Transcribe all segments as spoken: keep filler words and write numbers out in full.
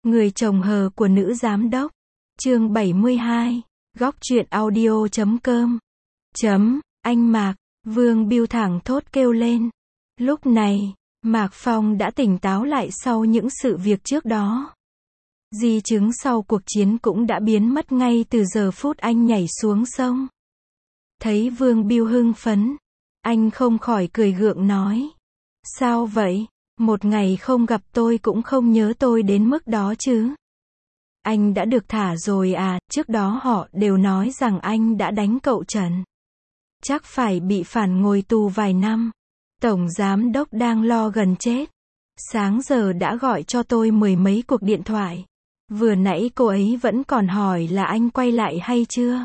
Người chồng hờ của nữ giám đốc. Chương bảy mươi hai. Góc truyện audio chấm com. Chấm, anh Mạc, Vương Biêu thẳng thốt kêu lên. Lúc này, Mạc Phong đã tỉnh táo lại sau những sự việc trước đó. Di chứng sau cuộc chiến cũng đã biến mất ngay từ giờ phút anh nhảy xuống sông. Thấy Vương Biêu hưng phấn, anh không khỏi cười gượng nói. Sao vậy? Một ngày không gặp tôi cũng không nhớ tôi đến mức đó chứ? Anh đã được thả rồi à? Trước đó họ đều nói rằng anh đã đánh cậu Trần. Chắc phải bị phản ngồi tù vài năm. Tổng giám đốc đang lo gần chết. Sáng giờ đã gọi cho tôi mười mấy cuộc điện thoại. Vừa nãy cô ấy vẫn còn hỏi là anh quay lại hay chưa.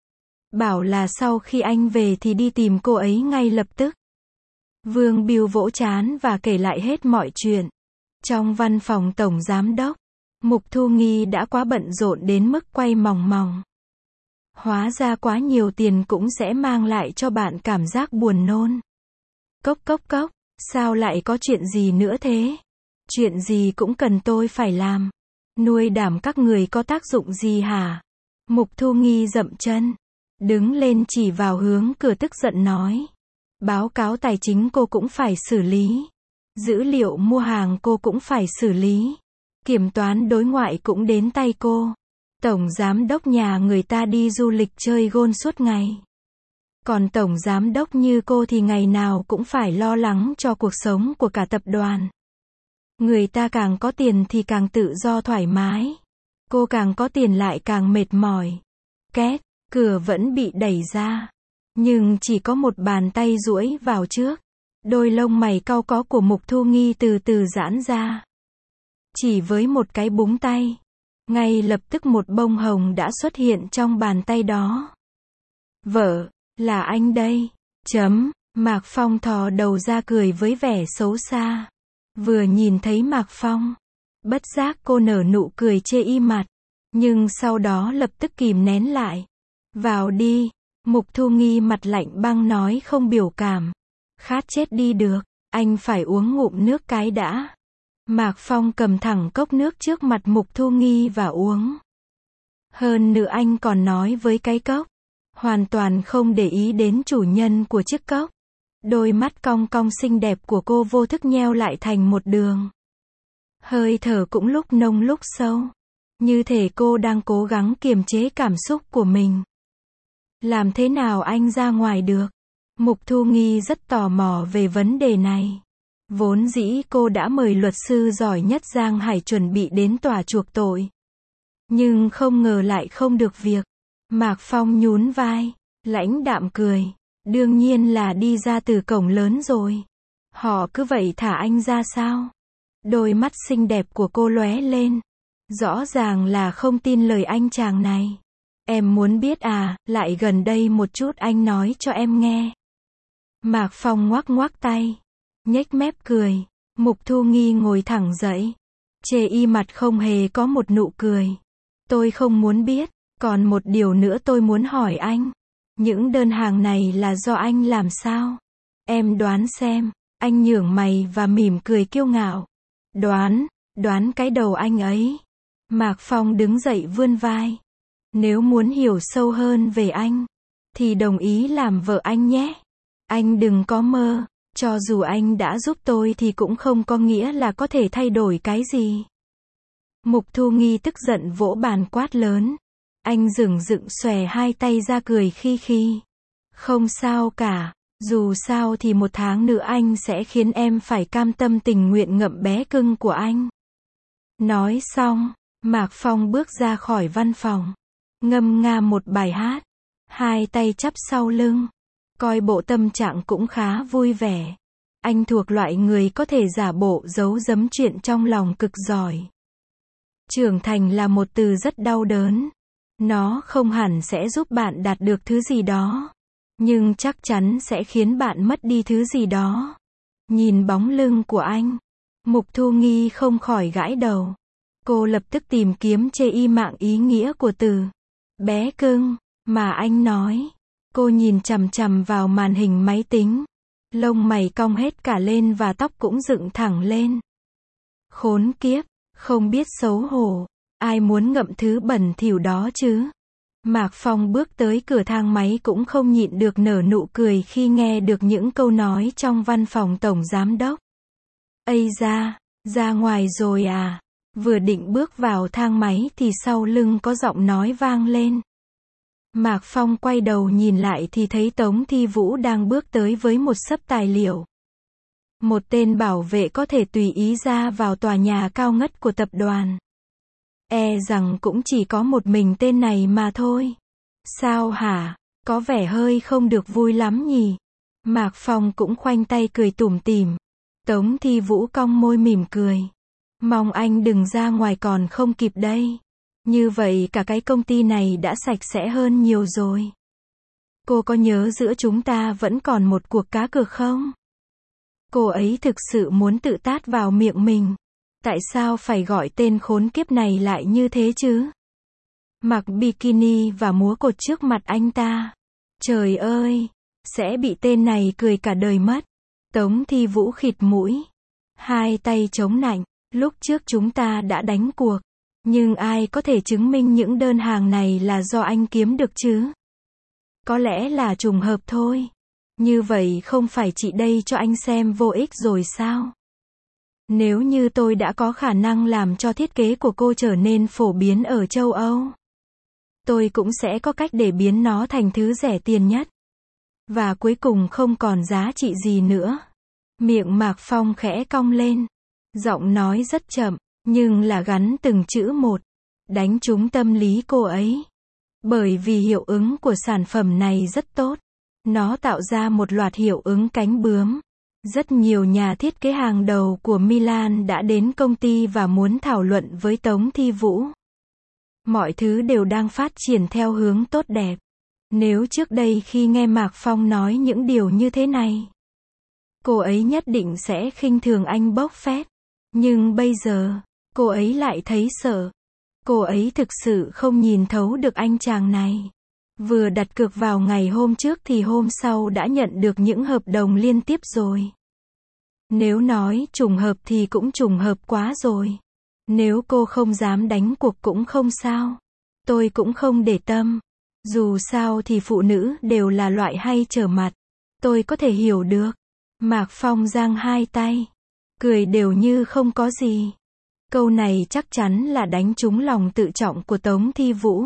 Bảo là sau khi anh về thì đi tìm cô ấy ngay lập tức. Vương Biêu vỗ trán và kể lại hết mọi chuyện. Trong văn phòng tổng giám đốc, Mục Thu Nghi đã quá bận rộn đến mức quay mòng mòng. Hóa ra quá nhiều tiền cũng sẽ mang lại cho bạn cảm giác buồn nôn. Cốc cốc cốc, sao lại có chuyện gì nữa thế? Chuyện gì cũng cần tôi phải làm. Nuôi đảm các người có tác dụng gì hả? Mục Thu Nghi dậm chân, đứng lên chỉ vào hướng cửa tức giận nói. Báo cáo tài chính cô cũng phải xử lý. Dữ liệu mua hàng cô cũng phải xử lý. Kiểm toán đối ngoại cũng đến tay cô. Tổng giám đốc nhà người ta đi du lịch chơi gôn suốt ngày. Còn tổng giám đốc như cô thì ngày nào cũng phải lo lắng cho cuộc sống của cả tập đoàn. Người ta càng có tiền thì càng tự do thoải mái. Cô càng có tiền lại càng mệt mỏi. Két, cửa vẫn bị đẩy ra. Nhưng chỉ có một bàn tay duỗi vào trước. Đôi lông mày cau có của Mục Thu Nghi từ từ giãn ra. Chỉ với một cái búng tay, ngay lập tức một bông hồng đã xuất hiện trong bàn tay đó. Vợ, là anh đây. Chấm, Mạc Phong thò đầu ra cười với vẻ xấu xa. Vừa nhìn thấy Mạc Phong, bất giác cô nở nụ cười chê y mặt. Nhưng sau đó lập tức kìm nén lại. Vào đi. Mục Thu Nghi mặt lạnh băng nói không biểu cảm. Khát chết đi được, anh phải uống ngụm nước cái đã. Mạc Phong cầm thẳng cốc nước trước mặt Mục Thu Nghi và uống. Hơn nữa anh còn nói với cái cốc, hoàn toàn không để ý đến chủ nhân của chiếc cốc. Đôi mắt cong cong xinh đẹp của cô vô thức nheo lại thành một đường. Hơi thở cũng lúc nông lúc sâu. Như thể cô đang cố gắng kiềm chế cảm xúc của mình. Làm thế nào anh ra ngoài được? Mục Thu Nghi rất tò mò về vấn đề này. Vốn dĩ cô đã mời luật sư giỏi nhất Giang Hải chuẩn bị đến tòa chuộc tội. Nhưng không ngờ lại không được việc. Mạc Phong nhún vai, lãnh đạm cười. Đương nhiên là đi ra từ cổng lớn rồi. Họ cứ vậy thả anh ra sao? Đôi mắt xinh đẹp của cô lóe lên. Rõ ràng là không tin lời anh chàng này. Em muốn biết à, lại gần đây một chút anh nói cho em nghe. Mạc Phong ngoắc ngoắc tay, nhếch mép cười. Mục Thu Nghi ngồi thẳng dậy. Chê y mặt không hề có một nụ cười. Tôi không muốn biết, còn một điều nữa tôi muốn hỏi anh. Những đơn hàng này là do anh làm sao? Em đoán xem. Anh nhướng mày và mỉm cười kiêu ngạo. Đoán, đoán cái đầu anh ấy. Mạc Phong đứng dậy vươn vai. Nếu muốn hiểu sâu hơn về anh, thì đồng ý làm vợ anh nhé. Anh đừng có mơ, cho dù anh đã giúp tôi thì cũng không có nghĩa là có thể thay đổi cái gì. Mục Thu Nghi tức giận vỗ bàn quát lớn. Anh dửng dựng xòe hai tay ra cười khi khi. Không sao cả, dù sao thì một tháng nữa anh sẽ khiến em phải cam tâm tình nguyện ngậm bé cưng của anh. Nói xong, Mạc Phong bước ra khỏi văn phòng. Ngâm nga một bài hát, hai tay chắp sau lưng, coi bộ tâm trạng cũng khá vui vẻ. Anh thuộc loại người có thể giả bộ giấu giếm chuyện trong lòng cực giỏi. Trưởng thành là một từ rất đau đớn. Nó không hẳn sẽ giúp bạn đạt được thứ gì đó, nhưng chắc chắn sẽ khiến bạn mất đi thứ gì đó. Nhìn bóng lưng của anh, Mục Thu Nghi không khỏi gãi đầu. Cô lập tức tìm kiếm chê y mạng ý nghĩa của từ bé cưng mà anh nói. Cô nhìn chằm chằm vào màn hình máy tính. Lông mày cong hết cả lên và tóc cũng dựng thẳng lên. Khốn kiếp, Không biết xấu hổ. Ai muốn ngậm thứ bẩn thỉu đó chứ? Mạc Phong bước tới cửa thang máy cũng không nhịn được nở nụ cười khi nghe được những câu nói trong văn phòng tổng giám đốc. Ây da, ra ngoài rồi à? Vừa định bước vào thang máy thì sau lưng có giọng nói vang lên. Mạc Phong quay đầu nhìn lại thì thấy Tống Thi Vũ đang bước tới với một xấp tài liệu. Một tên bảo vệ có thể tùy ý ra vào tòa nhà cao ngất của tập đoàn. E rằng cũng chỉ có một mình tên này mà thôi. Sao hả? Có vẻ hơi không được vui lắm nhỉ? Mạc Phong cũng khoanh tay cười tủm tỉm. Tống Thi Vũ cong môi mỉm cười. Mong anh đừng ra ngoài còn không kịp đây. Như vậy cả cái công ty này đã sạch sẽ hơn nhiều rồi. Cô có nhớ giữa chúng ta vẫn còn một cuộc cá cược không? Cô ấy thực sự muốn tự tát vào miệng mình. Tại sao phải gọi tên khốn kiếp này lại như thế chứ? Mặc bikini và múa cột trước mặt anh ta. Trời ơi! Sẽ bị tên này cười cả đời mất. Tống Thi Vũ khịt mũi. Hai tay chống nạnh. Lúc trước chúng ta đã đánh cuộc. Nhưng ai có thể chứng minh những đơn hàng này là do anh kiếm được chứ? Có lẽ là trùng hợp thôi. Như vậy không phải chị đây cho anh xem vô ích rồi sao? Nếu như tôi đã có khả năng làm cho thiết kế của cô trở nên phổ biến ở châu Âu, tôi cũng sẽ có cách để biến nó thành thứ rẻ tiền nhất. Và cuối cùng không còn giá trị gì nữa. Miệng Mạc Phong khẽ cong lên. Giọng nói rất chậm, nhưng là gắn từng chữ một. Đánh trúng tâm lý cô ấy. Bởi vì hiệu ứng của sản phẩm này rất tốt. Nó tạo ra một loạt hiệu ứng cánh bướm. Rất nhiều nhà thiết kế hàng đầu của Milan đã đến công ty và muốn thảo luận với Tống Thi Vũ. Mọi thứ đều đang phát triển theo hướng tốt đẹp. Nếu trước đây khi nghe Mạc Phong nói những điều như thế này, cô ấy nhất định sẽ khinh thường anh bốc phét. Nhưng bây giờ, cô ấy lại thấy sợ. Cô ấy thực sự không nhìn thấu được anh chàng này. Vừa đặt cược vào ngày hôm trước thì hôm sau đã nhận được những hợp đồng liên tiếp rồi. Nếu nói trùng hợp thì cũng trùng hợp quá rồi. Nếu cô không dám đánh cuộc cũng không sao. Tôi cũng không để tâm. Dù sao thì phụ nữ đều là loại hay trở mặt. Tôi có thể hiểu được. Mạc Phong giang hai tay. Cười đều như không có gì. Câu này chắc chắn là đánh trúng lòng tự trọng của Tống Thi Vũ.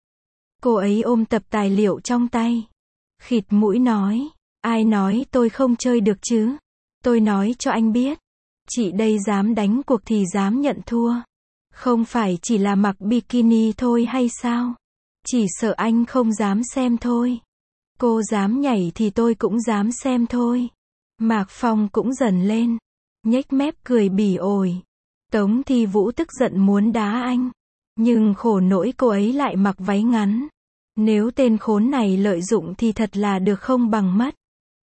Cô ấy ôm tập tài liệu trong tay. Khịt mũi nói. Ai nói tôi không chơi được chứ? Tôi nói cho anh biết. Chị đây dám đánh cuộc thì dám nhận thua. Không phải chỉ là mặc bikini thôi hay sao? Chỉ sợ anh không dám xem thôi. Cô dám nhảy thì tôi cũng dám xem thôi. Mạc Phong cũng dần lên. Nhếch mép cười bỉ ổi. Tống Thi Vũ tức giận muốn đá anh. Nhưng khổ nỗi cô ấy lại mặc váy ngắn. Nếu tên khốn này lợi dụng thì thật là được không bằng mất.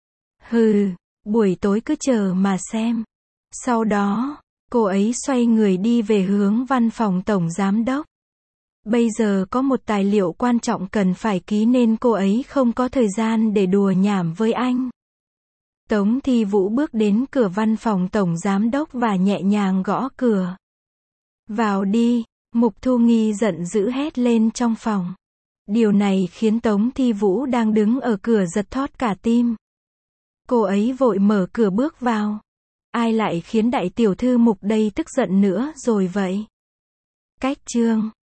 Hừ, buổi tối cứ chờ mà xem. Sau đó, cô ấy xoay người đi về hướng văn phòng tổng giám đốc. Bây giờ có một tài liệu quan trọng cần phải ký nên cô ấy không có thời gian để đùa nhảm với anh. Tống Thi Vũ bước đến cửa văn phòng tổng giám đốc và nhẹ nhàng gõ cửa. Vào đi, Mục Thu Nghi giận dữ hét lên trong phòng. Điều này khiến Tống Thi Vũ đang đứng ở cửa giật thót cả tim. Cô ấy vội mở cửa bước vào. Ai lại khiến đại tiểu thư Mục đây tức giận nữa rồi vậy? Cách chương